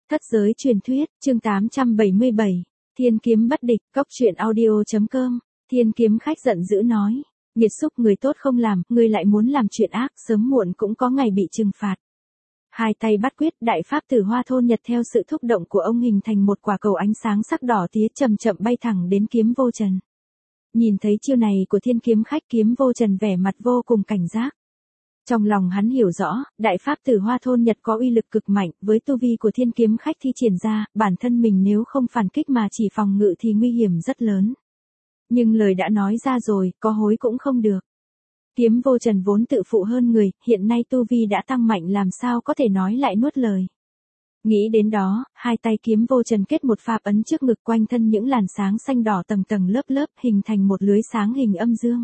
Thất giới truyền thuyết, chương 877, Thiên kiếm bất địch, cốc truyện audio.com, Thiên kiếm khách giận dữ nói, nghiệt xúc người tốt không làm, ngươi lại muốn làm chuyện ác, sớm muộn cũng có ngày bị trừng phạt. Hai tay bắt quyết, đại pháp tử Hoa Thôn Nhật theo sự thúc động của ông hình thành một quả cầu ánh sáng sắc đỏ tía chậm chậm bay thẳng đến Kiếm Vô Trần. Nhìn thấy chiêu này của Thiên kiếm khách, Kiếm Vô Trần vẻ mặt vô cùng cảnh giác. Trong lòng hắn hiểu rõ, đại pháp tử Hoa Thôn Nhật có uy lực cực mạnh, với tu vi của Thiên kiếm khách thi triển ra, bản thân mình nếu không phản kích mà chỉ phòng ngự thì nguy hiểm rất lớn. Nhưng lời đã nói ra rồi, có hối cũng không được. Kiếm Vô Trần vốn tự phụ hơn người, hiện nay tu vi đã tăng mạnh, làm sao có thể nói lại nuốt lời. Nghĩ đến đó, hai tay Kiếm Vô Trần kết một pháp ấn trước ngực, quanh thân những làn sáng xanh đỏ tầng tầng lớp lớp hình thành một lưới sáng hình âm dương.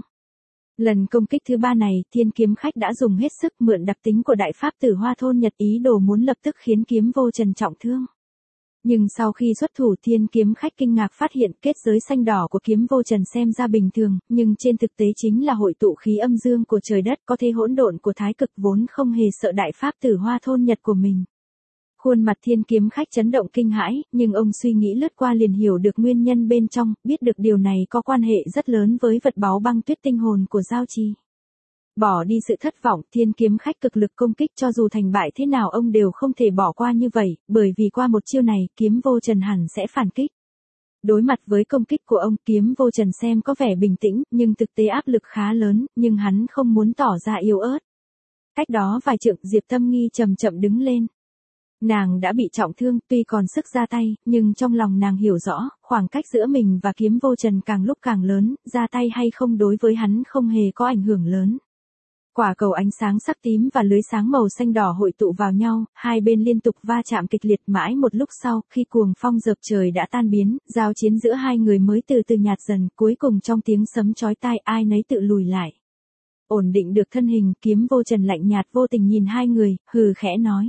Lần công kích thứ ba này, Thiên kiếm khách đã dùng hết sức, mượn đặc tính của đại pháp tử Hoa Thôn Nhật, ý đồ muốn lập tức khiến Kiếm Vô Trần trọng thương. Nhưng sau khi xuất thủ, Thiên kiếm khách kinh ngạc phát hiện kết giới xanh đỏ của Kiếm Vô Trần xem ra bình thường, nhưng trên thực tế chính là hội tụ khí âm dương của trời đất, có thế hỗn độn của thái cực, vốn không hề sợ đại pháp tử Hoa Thôn Nhật của mình. Khuôn mặt Thiên kiếm khách chấn động kinh hãi, nhưng ông suy nghĩ lướt qua liền hiểu được nguyên nhân bên trong, biết được điều này có quan hệ rất lớn với vật báu Băng Tuyết tinh hồn của Giao Trì. Bỏ đi sự thất vọng, Thiên kiếm khách cực lực công kích, cho dù thành bại thế nào ông đều không thể bỏ qua như vậy, bởi vì qua một chiêu này, Kiếm Vô Trần hẳn sẽ phản kích. Đối mặt với công kích của ông, Kiếm Vô Trần xem có vẻ bình tĩnh, nhưng thực tế áp lực khá lớn, nhưng hắn không muốn tỏ ra yếu ớt. Cách đó vài trượng, Diệp Tâm Nghi chậm chậm đứng lên. Nàng đã bị trọng thương, tuy còn sức ra tay, nhưng trong lòng nàng hiểu rõ, khoảng cách giữa mình và Kiếm Vô Trần càng lúc càng lớn, ra tay hay không đối với hắn không hề có ảnh hưởng lớn. Quả cầu ánh sáng sắc tím và lưới sáng màu xanh đỏ hội tụ vào nhau, hai bên liên tục va chạm kịch liệt, mãi một lúc sau, khi cuồng phong dợp trời đã tan biến, giao chiến giữa hai người mới từ từ nhạt dần, cuối cùng trong tiếng sấm chói tai ai nấy tự lùi lại. Ổn định được thân hình, Kiếm Vô Trần lạnh nhạt vô tình nhìn hai người, hừ khẽ nói.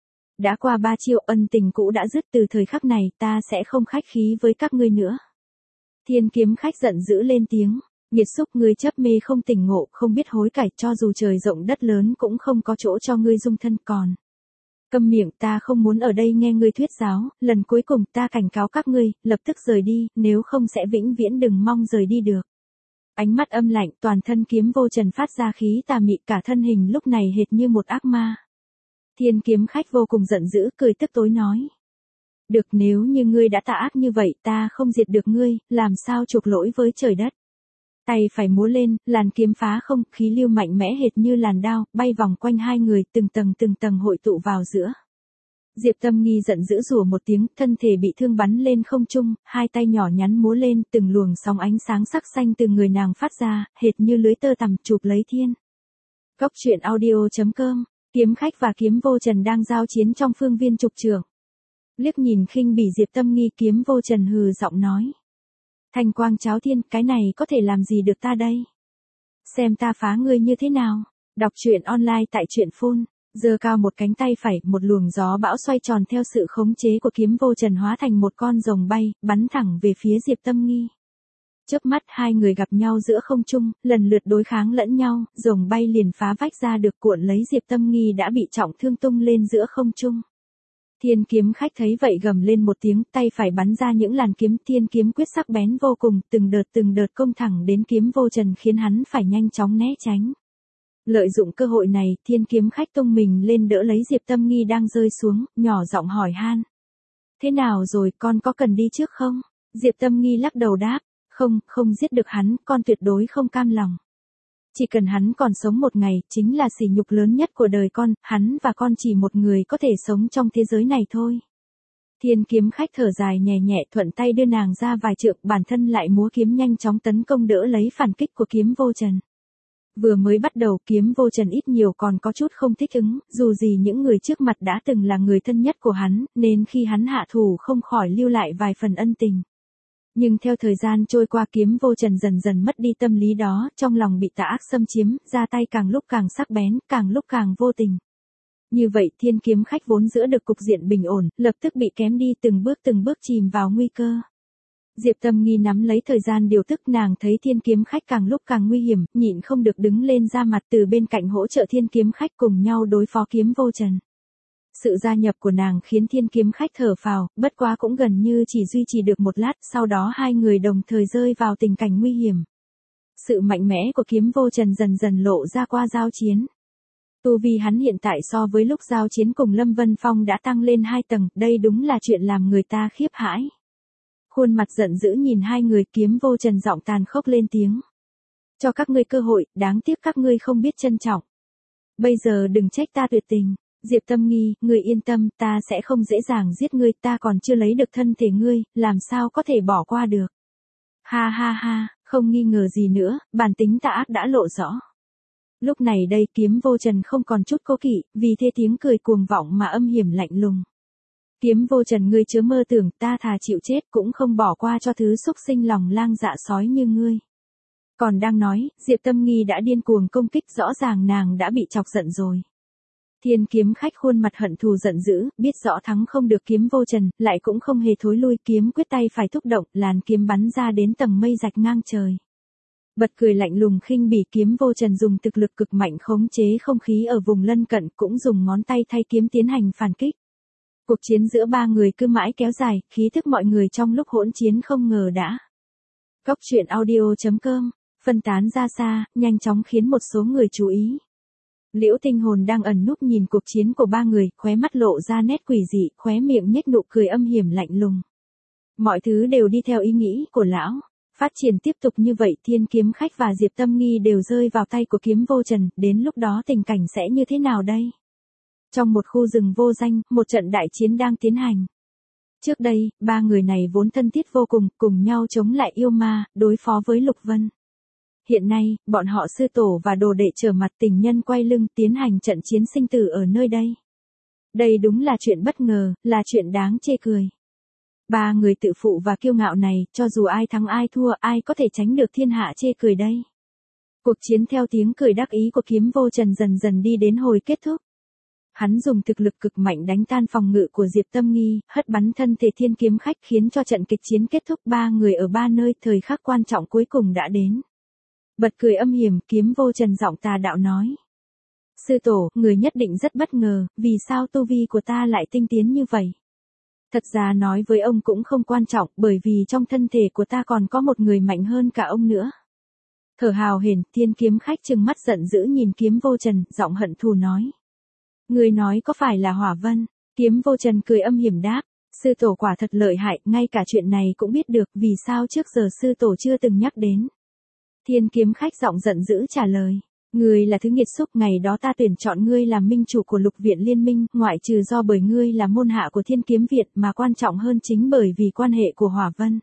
Đã qua 3 chiêu, ân tình cũ đã dứt, từ thời khắc này ta sẽ không khách khí với các ngươi nữa. Thiên kiếm khách giận dữ lên tiếng. Nghiệt xúc, ngươi chấp mê không tỉnh ngộ, không biết hối cải, cho dù trời rộng đất lớn cũng không có chỗ cho ngươi dung thân còn. Câm miệng, ta không muốn ở đây nghe ngươi thuyết giáo, lần cuối cùng ta cảnh cáo các ngươi, lập tức rời đi, nếu không sẽ vĩnh viễn đừng mong rời đi được. Ánh mắt âm lạnh, toàn thân Kiếm Vô Trần phát ra khí tà mị, cả thân hình lúc này hệt như một ác ma. Thiên kiếm khách vô cùng giận dữ, cười tức tối nói. Được, nếu như ngươi đã tà ác như vậy, ta không diệt được ngươi, làm sao chuộc lỗi với trời đất. Tay phải múa lên, làn kiếm phá không, khí lưu mạnh mẽ hệt như làn đao, bay vòng quanh hai người, từng tầng hội tụ vào giữa. Diệp Tâm Nghi giận dữ rủa một tiếng, thân thể bị thương bắn lên không trung, hai tay nhỏ nhắn múa lên, từng luồng sóng ánh sáng sắc xanh từ người nàng phát ra, hệt như lưới tơ tằm chụp lấy thiên. Cốc truyện audio.com, kiếm khách và Kiếm Vô Trần đang giao chiến trong phương viên trục trường. Liếc nhìn khinh bỉ Diệp Tâm Nghi, Kiếm Vô Trần hừ giọng nói. Thanh quang cháo thiên, cái này có thể làm gì được ta đây? Xem ta phá ngươi như thế nào? Đọc truyện online tại truyện phun. Giơ cao một cánh tay phải, một luồng gió bão xoay tròn theo sự khống chế của Kiếm Vô Trần hóa thành một con rồng bay, bắn thẳng về phía Diệp Tâm Nghi. Chớp mắt hai người gặp nhau giữa không trung, lần lượt đối kháng lẫn nhau, rồng bay liền phá vách ra được, cuộn lấy Diệp Tâm Nghi đã bị trọng thương tung lên giữa không trung. Thiên kiếm khách thấy vậy gầm lên một tiếng, tay phải bắn ra những làn kiếm, thiên kiếm quyết sắc bén vô cùng, từng đợt công thẳng đến Kiếm Vô Trần khiến hắn phải nhanh chóng né tránh. Lợi dụng cơ hội này, thiên kiếm khách tung mình lên đỡ lấy Diệp Tâm Nghi đang rơi xuống, nhỏ giọng hỏi han. Thế nào rồi, con có cần đi trước không? Diệp Tâm Nghi lắc đầu đáp, không giết được hắn, con tuyệt đối không cam lòng. Chỉ cần hắn còn sống một ngày, chính là sỉ nhục lớn nhất của đời con, hắn và con chỉ một người có thể sống trong thế giới này thôi. Thiên kiếm khách thở dài nhẹ nhẹ, thuận tay đưa nàng ra vài trượng, bản thân lại múa kiếm nhanh chóng tấn công đỡ lấy phản kích của Kiếm Vô Trần. Vừa mới bắt đầu, Kiếm Vô Trần ít nhiều còn có chút không thích ứng, dù gì những người trước mặt đã từng là người thân nhất của hắn, nên khi hắn hạ thủ không khỏi lưu lại vài phần ân tình. Nhưng theo thời gian trôi qua, Kiếm Vô Trần dần dần mất đi tâm lý đó, trong lòng bị tà ác xâm chiếm, ra tay càng lúc càng sắc bén, càng lúc càng vô tình. Như vậy, thiên kiếm khách vốn giữ được cục diện bình ổn, lập tức bị kém đi, từng bước chìm vào nguy cơ. Diệp Tâm Nghi nắm lấy thời gian điều tức, nàng thấy thiên kiếm khách càng lúc càng nguy hiểm, nhịn không được đứng lên ra mặt từ bên cạnh hỗ trợ thiên kiếm khách cùng nhau đối phó Kiếm Vô Trần. Sự gia nhập của nàng khiến thiên kiếm khách thở phào, bất quá cũng gần như chỉ duy trì được một lát, sau đó hai người đồng thời rơi vào tình cảnh nguy hiểm. Sự mạnh mẽ của kiếm vô trần dần dần lộ ra qua giao chiến. Tu vi hắn hiện tại so với lúc giao chiến cùng Lâm Vân Phong đã tăng lên 2 tầng, đây đúng là chuyện làm người ta khiếp hãi. Khuôn mặt giận dữ nhìn hai người, kiếm vô trần giọng tàn khốc lên tiếng. Cho các ngươi cơ hội, đáng tiếc các ngươi không biết trân trọng. Bây giờ đừng trách ta tuyệt tình. Diệp Tâm Nghi, ngươi yên tâm, ta sẽ không dễ dàng giết ngươi, ta còn chưa lấy được thân thể ngươi, làm sao có thể bỏ qua được. Ha ha ha, không nghi ngờ gì nữa, bản tính tà ác đã lộ rõ. Lúc này đây kiếm vô trần không còn chút cố kỵ, vì thế tiếng cười cuồng vọng mà âm hiểm lạnh lùng. Kiếm vô trần, ngươi chớ mơ tưởng, ta thà chịu chết cũng không bỏ qua cho thứ xúc sinh lòng lang dạ sói như ngươi. Còn đang nói, Diệp Tâm Nghi đã điên cuồng công kích, rõ ràng nàng đã bị chọc giận rồi. Thiên kiếm khách khuôn mặt hận thù giận dữ, biết rõ thắng không được kiếm vô trần, lại cũng không hề thối lui, kiếm quyết tay phải thúc động, làn kiếm bắn ra đến tầng mây rạch ngang trời. Bật cười lạnh lùng khinh bỉ, kiếm vô trần dùng thực lực cực mạnh khống chế không khí ở vùng lân cận, cũng dùng ngón tay thay kiếm tiến hành phản kích. Cuộc chiến giữa ba người cứ mãi kéo dài, khí thức mọi người trong lúc hỗn chiến không ngờ đã. Góc truyện audio.com, phân tán ra xa, nhanh chóng khiến một số người chú ý. Liễu Tinh Hồn đang ẩn núp nhìn cuộc chiến của ba người, khóe mắt lộ ra nét quỷ dị, khóe miệng nhếch nụ cười âm hiểm lạnh lùng. Mọi thứ đều đi theo ý nghĩ của lão. Phát triển tiếp tục như vậy, thiên kiếm khách và Diệp Tâm Nghi đều rơi vào tay của kiếm vô trần, đến lúc đó tình cảnh sẽ như thế nào đây? Trong một khu rừng vô danh, một trận đại chiến đang tiến hành. Trước đây, ba người này vốn thân thiết vô cùng, cùng nhau chống lại yêu ma, đối phó với Lục Vân. Hiện nay, bọn họ sư tổ và đồ đệ trở mặt, tình nhân quay lưng, tiến hành trận chiến sinh tử ở nơi đây. Đây đúng là chuyện bất ngờ, là chuyện đáng chê cười. Ba người tự phụ và kiêu ngạo này, cho dù ai thắng ai thua, ai có thể tránh được thiên hạ chê cười đây. Cuộc chiến theo tiếng cười đắc ý của kiếm vô trần dần dần đi đến hồi kết thúc. Hắn dùng thực lực cực mạnh đánh tan phòng ngự của Diệp Tâm Nghi, hất bắn thân thể thiên kiếm khách, khiến cho trận kịch chiến kết thúc, ba người ở ba nơi, thời khắc quan trọng cuối cùng đã đến. Bật cười âm hiểm, kiếm vô trần giọng tà đạo nói. Sư tổ, người nhất định rất bất ngờ, vì sao tu vi của ta lại tinh tiến như vậy? Thật ra nói với ông cũng không quan trọng, bởi vì trong thân thể của ta còn có một người mạnh hơn cả ông nữa. Thở hào hển, thiên kiếm khách trừng mắt giận dữ nhìn kiếm vô trần, giọng hận thù nói. Người nói có phải là Hỏa Vân? Kiếm vô trần cười âm hiểm đáp. Sư tổ quả thật lợi hại, ngay cả chuyện này cũng biết được, vì sao trước giờ sư tổ chưa từng nhắc đến. Thiên kiếm khách giọng giận dữ trả lời. Ngươi là thứ nghiệt xúc, ngày đó ta tuyển chọn ngươi làm minh chủ của Lục Viện Liên Minh, ngoại trừ do bởi ngươi là môn hạ của Thiên Kiếm Viện, mà quan trọng hơn chính bởi vì quan hệ của Hỏa Vân.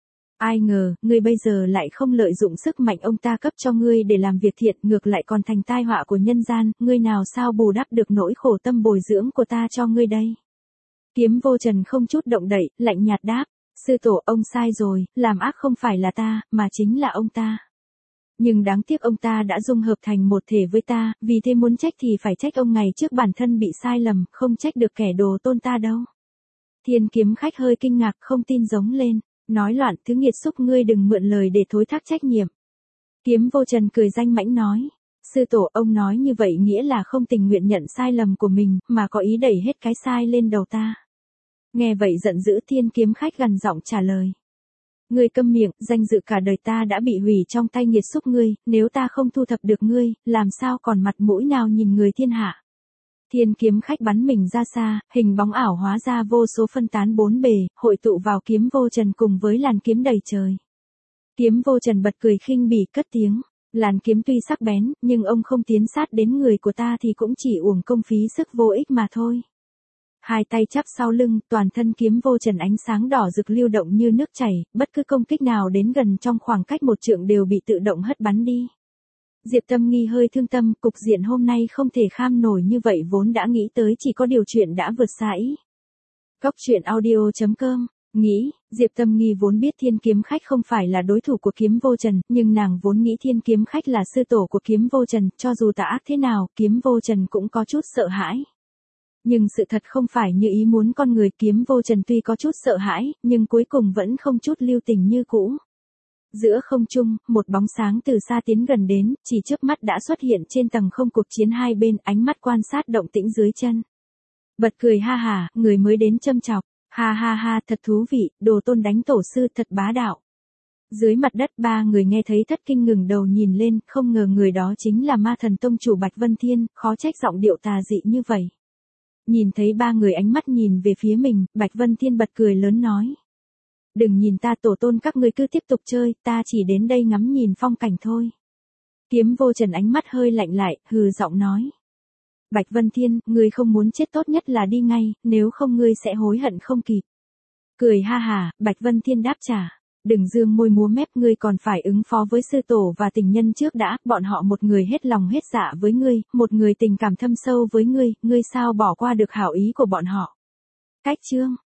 Ai ngờ, ngươi bây giờ lại không lợi dụng sức mạnh ông ta cấp cho ngươi để làm việc thiện, ngược lại còn thành tai họa của nhân gian, ngươi nào sao bù đắp được nỗi khổ tâm bồi dưỡng của ta cho ngươi đây? Kiếm vô trần không chút động đậy, lạnh nhạt đáp. Sư tổ, ông sai rồi, làm ác không phải là ta, mà chính là ông ta. Nhưng đáng tiếc ông ta đã dung hợp thành một thể với ta, vì thế muốn trách thì phải trách ông ngày trước bản thân bị sai lầm, không trách được kẻ đồ tôn ta đâu. Thiên kiếm khách hơi kinh ngạc, không tin giống lên, nói loạn, thứ nghiệt xúc, ngươi đừng mượn lời để thối thác trách nhiệm. Kiếm vô trần cười danh mãnh nói, sư tổ, ông nói như vậy nghĩa là không tình nguyện nhận sai lầm của mình, mà có ý đẩy hết cái sai lên đầu ta. Nghe vậy giận dữ, thiên kiếm khách gằn giọng trả lời. Ngươi câm miệng, danh dự cả đời ta đã bị hủy trong tay nghiệt xúc ngươi, nếu ta không thu thập được ngươi, làm sao còn mặt mũi nào nhìn người thiên hạ. Thiên kiếm khách bắn mình ra xa, hình bóng ảo hóa ra vô số phân tán bốn bề, hội tụ vào kiếm vô trần cùng với làn kiếm đầy trời. Kiếm vô trần bật cười khinh bỉ cất tiếng, làn kiếm tuy sắc bén, nhưng ông không tiến sát đến người của ta thì cũng chỉ uổng công phí sức vô ích mà thôi. Hai tay chắp sau lưng, toàn thân kiếm vô trần ánh sáng đỏ rực lưu động như nước chảy, bất cứ công kích nào đến gần trong khoảng cách một trượng đều bị tự động hất bắn đi. Diệp Tâm Nghi hơi thương tâm, cục diện hôm nay không thể kham nổi như vậy, vốn đã nghĩ tới chỉ có điều chuyện đã vượt xa ý. Góc truyện audio.com, nghĩ, Diệp Tâm Nghi vốn biết thiên kiếm khách không phải là đối thủ của kiếm vô trần, nhưng nàng vốn nghĩ thiên kiếm khách là sư tổ của kiếm vô trần, cho dù tà ác thế nào, kiếm vô trần cũng có chút sợ hãi. Nhưng sự thật không phải như ý muốn con người, kiếm vô trần tuy có chút sợ hãi, nhưng cuối cùng vẫn không chút lưu tình như cũ. Giữa không trung, một bóng sáng từ xa tiến gần đến, chỉ chớp mắt đã xuất hiện trên tầng không, cuộc chiến hai bên, ánh mắt quan sát động tĩnh dưới chân. Bật cười ha hả, người mới đến châm chọc. Ha ha ha, thật thú vị, đồ tôn đánh tổ sư thật bá đạo. Dưới mặt đất ba người nghe thấy thất kinh ngừng đầu nhìn lên, không ngờ người đó chính là ma thần tông chủ Bạch Vân Thiên, khó trách giọng điệu tà dị như vậy. Nhìn thấy ba người ánh mắt nhìn về phía mình, Bạch Vân Thiên bật cười lớn nói. Đừng nhìn ta, tổ tôn các ngươi cứ tiếp tục chơi, ta chỉ đến đây ngắm nhìn phong cảnh thôi. Kiếm Vô Trần ánh mắt hơi lạnh lại, hừ giọng nói. Bạch Vân Thiên, ngươi không muốn chết tốt nhất là đi ngay, nếu không ngươi sẽ hối hận không kịp. Cười ha hả, Bạch Vân Thiên đáp trả. Đừng dương môi múa mép, ngươi còn phải ứng phó với sư tổ và tình nhân trước đã, bọn họ một người hết lòng hết dạ với ngươi, một người tình cảm thâm sâu với ngươi sao bỏ qua được hảo ý của bọn họ. Cách chương